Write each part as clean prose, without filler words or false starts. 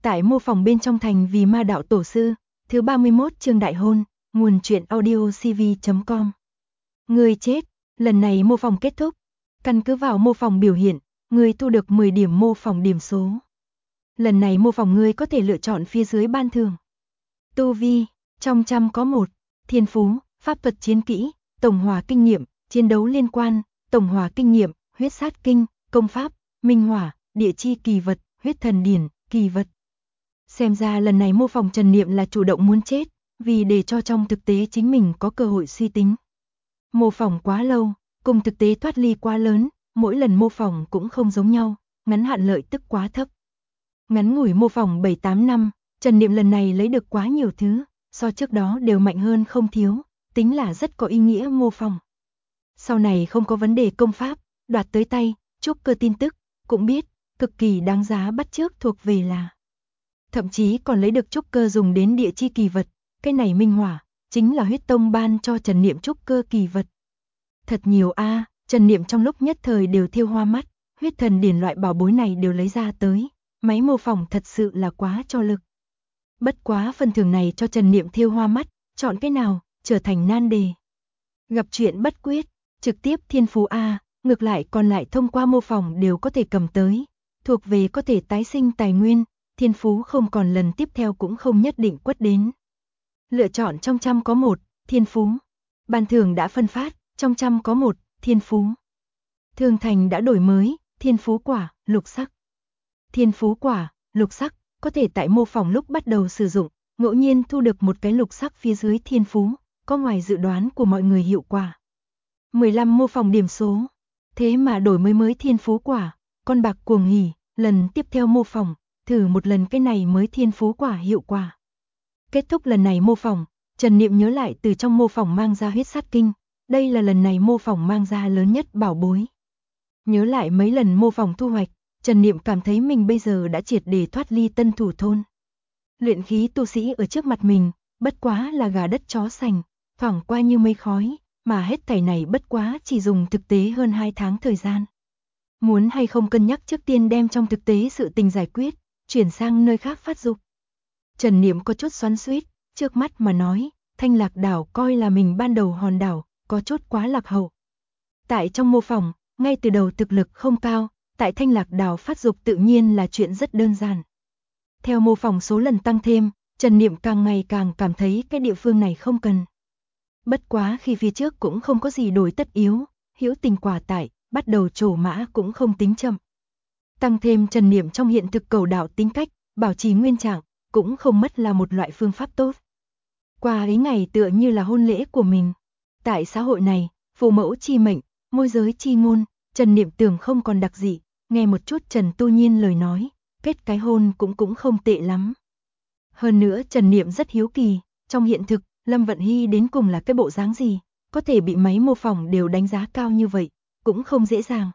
Tại mô phỏng bên trong thành vì ma đạo tổ sư, thứ 31 chương đại hôn, nguồn truyện audio cv.com. Người chết, lần này mô phỏng kết thúc. Căn cứ vào mô phỏng biểu hiện, người thu được 10 điểm mô phỏng điểm số. Lần này mô phỏng người có thể lựa chọn phía dưới ban thưởng. Tu vi, trong trăm có 1, thiên phú, pháp thuật chiến kỹ, tổng hòa kinh nghiệm, chiến đấu liên quan, tổng hòa kinh nghiệm, huyết sát kinh, công pháp, minh hỏa, địa chi kỳ vật, huyết thần điển, kỳ vật. Xem ra lần này mô phỏng Trần Niệm là chủ động muốn chết, vì để cho trong thực tế chính mình có cơ hội suy tính. Mô phỏng quá lâu, cùng thực tế thoát ly quá lớn, mỗi lần mô phỏng cũng không giống nhau, ngắn hạn lợi tức quá thấp. Ngắn ngủi mô phỏng 7-8 năm, Trần Niệm lần này lấy được quá nhiều thứ, so trước đó đều mạnh hơn không thiếu, tính là rất có ý nghĩa mô phỏng. Sau này không có vấn đề công pháp, đoạt tới tay, trúc cơ tin tức, cũng biết, cực kỳ đáng giá bắt chước thuộc về là. Thậm chí còn lấy được trúc cơ dùng đến địa chi kỳ vật, cái này minh hỏa, chính là huyết tông ban cho Trần Niệm trúc cơ kỳ vật. Thật nhiều a, Trần Niệm trong lúc nhất thời đều thiêu hoa mắt, huyết thần điển loại bảo bối này đều lấy ra tới, máy mô phỏng thật sự là quá cho lực. Bất quá phần thưởng này cho Trần Niệm thiêu hoa mắt, chọn cái nào, trở thành nan đề. Gặp chuyện bất quyết, trực tiếp thiên phú a, ngược lại còn lại thông qua mô phỏng đều có thể cầm tới, thuộc về có thể tái sinh tài nguyên. Thiên phú không còn lần tiếp theo cũng không nhất định quất đến. Lựa chọn trong trăm có 1, thiên phú. Ban thưởng đã phân phát, trong trăm có 1, thiên phú. Thương thành đã đổi mới, thiên phú quả, lục sắc. Thiên phú quả, lục sắc, có thể tại mô phỏng lúc bắt đầu sử dụng, ngẫu nhiên thu được một cái lục sắc phía dưới thiên phú, có ngoài dự đoán của mọi người hiệu quả. 15 mô phỏng điểm số. Thế mà đổi mới thiên phú quả, con bạc cuồng hỉ, lần tiếp theo mô phỏng. Thử một lần cái này mới thiên phú quả hiệu quả. Kết thúc lần này mô phỏng, Trần Niệm nhớ lại từ trong mô phỏng mang ra huyết sát kinh, đây là lần này mô phỏng mang ra lớn nhất bảo bối. Nhớ lại mấy lần mô phỏng thu hoạch, Trần Niệm cảm thấy mình bây giờ đã triệt để thoát ly Tân Thủ thôn. Luyện khí tu sĩ ở trước mặt mình, bất quá là gà đất chó sành, thoảng qua như mây khói, mà hết thảy này bất quá chỉ dùng thực tế hơn 2 tháng thời gian. Muốn hay không cân nhắc trước tiên đem trong thực tế sự tình giải quyết, chuyển sang nơi khác phát dục. Trần Niệm có chút xoắn xuýt, trước mắt mà nói, Thanh Lạc đảo coi là mình ban đầu hòn đảo, có chút quá lạc hậu. Tại trong mô phỏng, ngay từ đầu thực lực không cao, tại Thanh Lạc đảo phát dục tự nhiên là chuyện rất đơn giản. Theo mô phỏng số lần tăng thêm, Trần Niệm càng ngày càng cảm thấy cái địa phương này không cần. Bất quá khi phía trước cũng không có gì đổi tất yếu, hữu tình quả tại, bắt đầu trổ mã cũng không tính chậm. Tăng thêm Trần Niệm trong hiện thực cầu đạo tính cách, bảo trì nguyên trạng, cũng không mất là một loại phương pháp tốt. Qua ấy ngày tựa như là hôn lễ của mình. Tại xã hội này, phụ mẫu chi mệnh, môi giới chi ngôn, Trần Niệm tưởng không còn đặc dị, nghe một chút Trần Tu Nhiên lời nói, kết cái hôn cũng không tệ lắm. Hơn nữa Trần Niệm rất hiếu kỳ, trong hiện thực, Lâm Vận Hy đến cùng là cái bộ dáng gì, có thể bị máy mô phỏng đều đánh giá cao như vậy, cũng không dễ dàng.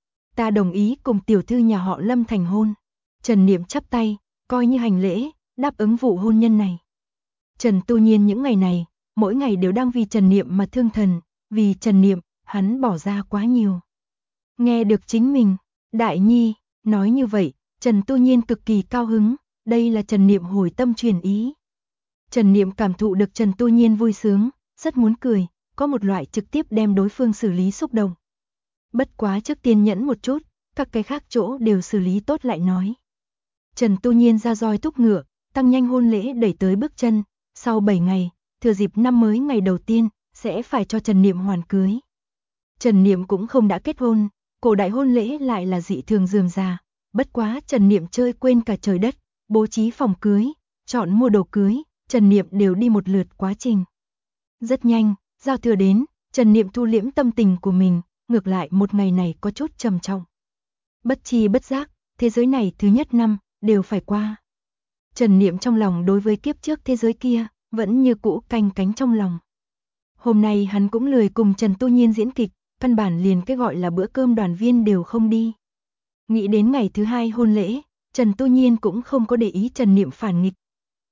Ta đồng ý cùng tiểu thư nhà họ Lâm thành hôn. Trần Niệm chắp tay, coi như hành lễ, đáp ứng vụ hôn nhân này. Trần Tu Nhiên những ngày này, mỗi ngày đều đang vì Trần Niệm mà thương thần, vì Trần Niệm, hắn bỏ ra quá nhiều. Nghe được chính mình, Đại Nhi, nói như vậy, Trần Tu Nhiên cực kỳ cao hứng, đây là Trần Niệm hồi tâm truyền ý. Trần Niệm cảm thụ được Trần Tu Nhiên vui sướng, rất muốn cười, có một loại trực tiếp đem đối phương xử lý xúc động. Bất quá trước tiên nhẫn một chút, các cái khác chỗ đều xử lý tốt lại nói. Trần Tu Nhiên ra roi thúc ngựa, tăng nhanh hôn lễ đẩy tới bước chân, sau 7 ngày, thừa dịp năm mới ngày đầu tiên, sẽ phải cho Trần Niệm hoàn cưới. Trần Niệm cũng không đã kết hôn, cổ đại hôn lễ lại là dị thường rườm rà, bất quá Trần Niệm chơi quên cả trời đất, bố trí phòng cưới, chọn mua đồ cưới, Trần Niệm đều đi một lượt quá trình. Rất nhanh, giao thừa đến, Trần Niệm thu liễm tâm tình của mình, ngược lại một ngày này có chút trầm trọng. Bất chi bất giác, thế giới này thứ nhất năm, đều phải qua. Trần Niệm trong lòng đối với kiếp trước thế giới kia, vẫn như cũ canh cánh trong lòng. Hôm nay hắn cũng lười cùng Trần Tu Nhiên diễn kịch, căn bản liền cái gọi là bữa cơm đoàn viên đều không đi. Nghĩ đến ngày thứ 2 hôn lễ, Trần Tu Nhiên cũng không có để ý Trần Niệm phản nghịch.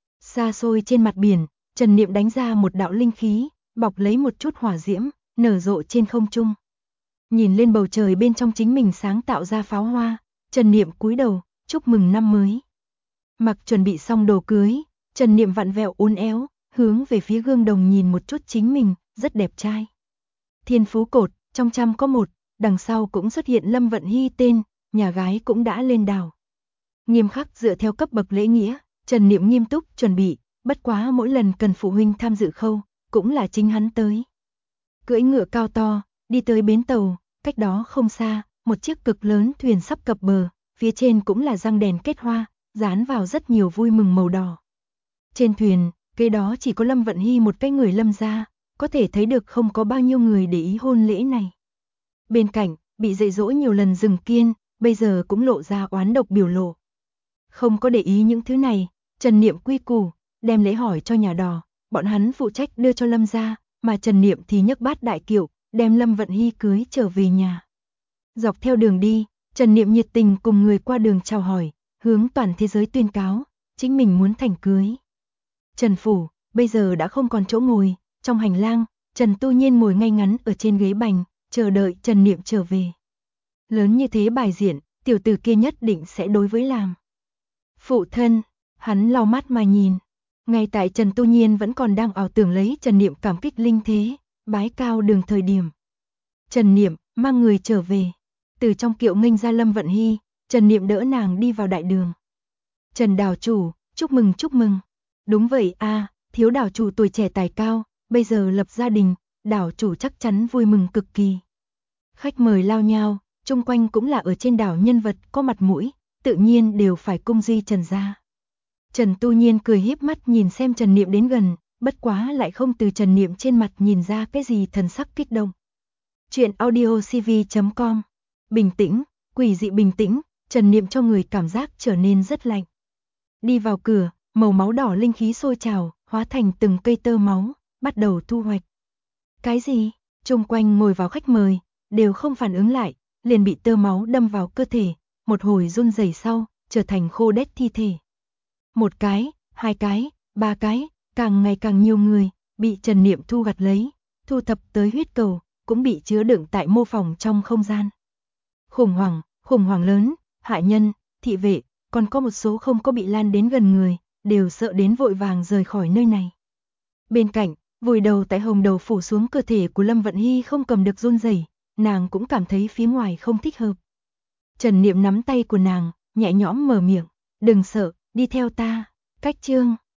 Xa xôi trên mặt biển, Trần Niệm đánh ra một đạo linh khí, bọc lấy một chút hỏa diễm, nở rộ trên không trung. Nhìn lên bầu trời bên trong chính mình sáng tạo ra pháo hoa, Trần Niệm cúi đầu, chúc mừng năm mới. Mặc chuẩn bị xong đồ cưới, Trần Niệm vặn vẹo uốn éo, hướng về phía gương đồng nhìn một chút chính mình, rất đẹp trai. Thiên phú cột, trong trăm có một, đằng sau cũng xuất hiện Lâm Vận Hy tên, nhà gái cũng đã lên đào. Nghiêm khắc dựa theo cấp bậc lễ nghĩa, Trần Niệm nghiêm túc chuẩn bị, bất quá mỗi lần cần phụ huynh tham dự khâu, cũng là chính hắn tới. Cưỡi ngựa cao to, đi tới bến tàu, cách đó không xa, một chiếc cực lớn thuyền sắp cập bờ, phía trên cũng là răng đèn kết hoa, dán vào rất nhiều vui mừng màu đỏ. Trên thuyền, kế đó chỉ có Lâm Vận Hy một cái người Lâm gia, có thể thấy được không có bao nhiêu người để ý hôn lễ này. Bên cạnh, bị dạy dỗ nhiều lần Rừng Kiên, bây giờ cũng lộ ra oán độc biểu lộ. Không có để ý những thứ này, Trần Niệm quy củ, đem lễ hỏi cho nhà đò, bọn hắn phụ trách đưa cho Lâm gia, mà Trần Niệm thì nhấc bát đại kiệu, đem Lâm Vận Hy cưới trở về nhà. Dọc theo đường đi, Trần Niệm nhiệt tình cùng người qua đường chào hỏi, hướng toàn thế giới tuyên cáo, chính mình muốn thành cưới. Trần phủ, bây giờ đã không còn chỗ ngồi, trong hành lang, Trần Tu Nhiên ngồi ngay ngắn ở trên ghế bành, chờ đợi Trần Niệm trở về. Lớn như thế bài diện, tiểu tử kia nhất định sẽ đối với làm. Phụ thân, hắn lau mắt mà nhìn. Ngay tại Trần Tu Nhiên vẫn còn đang ảo tưởng lấy Trần Niệm cảm kích linh thế, bái cao đường thời điểm. Trần Niệm mang người trở về. Từ trong kiệu nghênh ra Lâm Vận Hy, Trần Niệm đỡ nàng đi vào đại đường. Trần đảo chủ, chúc mừng chúc mừng. Đúng vậy a, thiếu đảo chủ tuổi trẻ tài cao, bây giờ lập gia đình, đảo chủ chắc chắn vui mừng cực kỳ. Khách mời lao nhao, chung quanh cũng là ở trên đảo nhân vật có mặt mũi, tự nhiên đều phải cung duy Trần gia. Trần Tu Nhiên cười híp mắt nhìn xem Trần Niệm đến gần, bất quá lại không từ Trần Niệm trên mặt nhìn ra cái gì thần sắc kích động. Chuyện audiocv.com. Bình tĩnh, quỷ dị bình tĩnh, Trần Niệm cho người cảm giác trở nên rất lạnh. Đi vào cửa, màu máu đỏ linh khí sôi trào, hóa thành từng cây tơ máu, bắt đầu thu hoạch. Cái gì? Chung quanh ngồi vào khách mời, đều không phản ứng lại, liền bị tơ máu đâm vào cơ thể, một hồi run rẩy sau, trở thành khô đét thi thể. Một cái, hai cái, ba cái, càng ngày càng nhiều người, bị Trần Niệm thu gặt lấy, thu thập tới huyết cầu, cũng bị chứa đựng tại mô phỏng trong không gian. Khủng hoảng lớn, hạ nhân, thị vệ, còn có một số không có bị lan đến gần người, đều sợ đến vội vàng rời khỏi nơi này. Bên cạnh, vùi đầu tại hồng đầu phủ xuống cơ thể của Lâm Vận Hy không cầm được run rẩy, nàng cũng cảm thấy phía ngoài không thích hợp. Trần Niệm nắm tay của nàng, nhẹ nhõm mở miệng, đừng sợ, đi theo ta. Cách chương